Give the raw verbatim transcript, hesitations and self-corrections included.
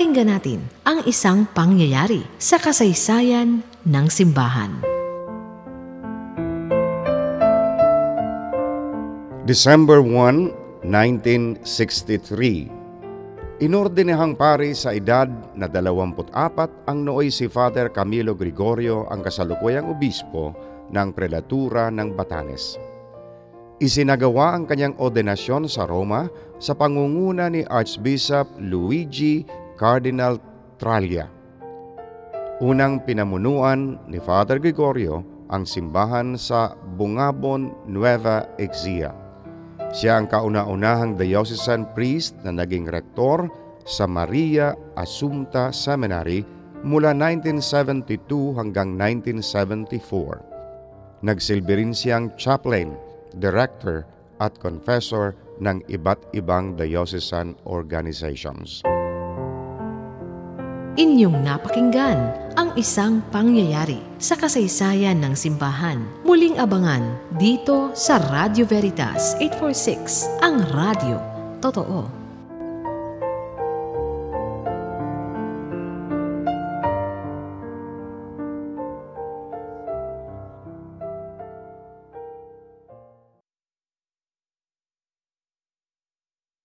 Pakinggan natin ang isang pangyayari sa kasaysayan ng simbahan. December first, nineteen sixty-three. Inordinehang pari sa edad na dalawampu't apat ang nooy si Father Camilo Gregorio ang kasalukuyang obispo ng prelatura ng Batanes. Isinagawa ang kanyang ordinasyon sa Roma sa pangunguna ni Archbishop Luigi Cardinal Traglia. Unang pinamunuan ni Father Gregorio ang simbahan sa Bungabon, Nueva Ecija. Siya ang kauna-unahang diocesan priest na naging rektor sa Maria Assumpta Seminary mula nineteen seventy-two hanggang nineteen seventy-four. Nagsilbi rin siyang chaplain, director at confessor ng iba't ibang diocesan organizations. Inyong napakinggan ang isang pangyayari sa kasaysayan ng simbahan. Muling abangan dito sa Radio Veritas eight forty-six, ang radyo totoo.